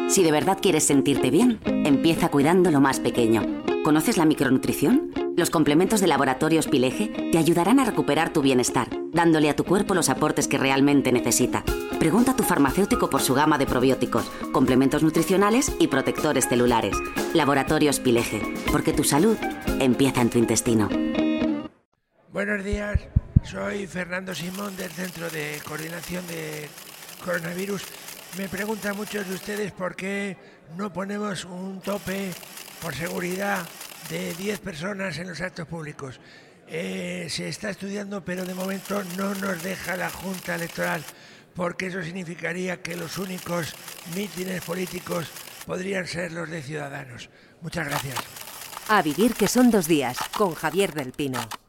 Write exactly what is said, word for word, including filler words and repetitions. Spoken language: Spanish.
Si de verdad quieres sentirte bien, empieza cuidando lo más pequeño. ¿Conoces la micronutrición? Los complementos de Laboratorios Pileje te ayudarán a recuperar tu bienestar, dándole a tu cuerpo los aportes que realmente necesita. Pregunta a tu farmacéutico por su gama de probióticos, complementos nutricionales y protectores celulares. Laboratorios Pileje, porque tu salud empieza en tu intestino. Buenos días, soy Fernando Simón del Centro de Coordinación de Coronavirus. Me preguntan muchos de ustedes por qué no ponemos un tope por seguridad de diez personas en los actos públicos. Eh, se está estudiando, pero de momento no nos deja la Junta Electoral, porque eso significaría que los únicos mítines políticos podrían ser los de Ciudadanos. Muchas gracias. A vivir que son dos días, con Javier del Pino.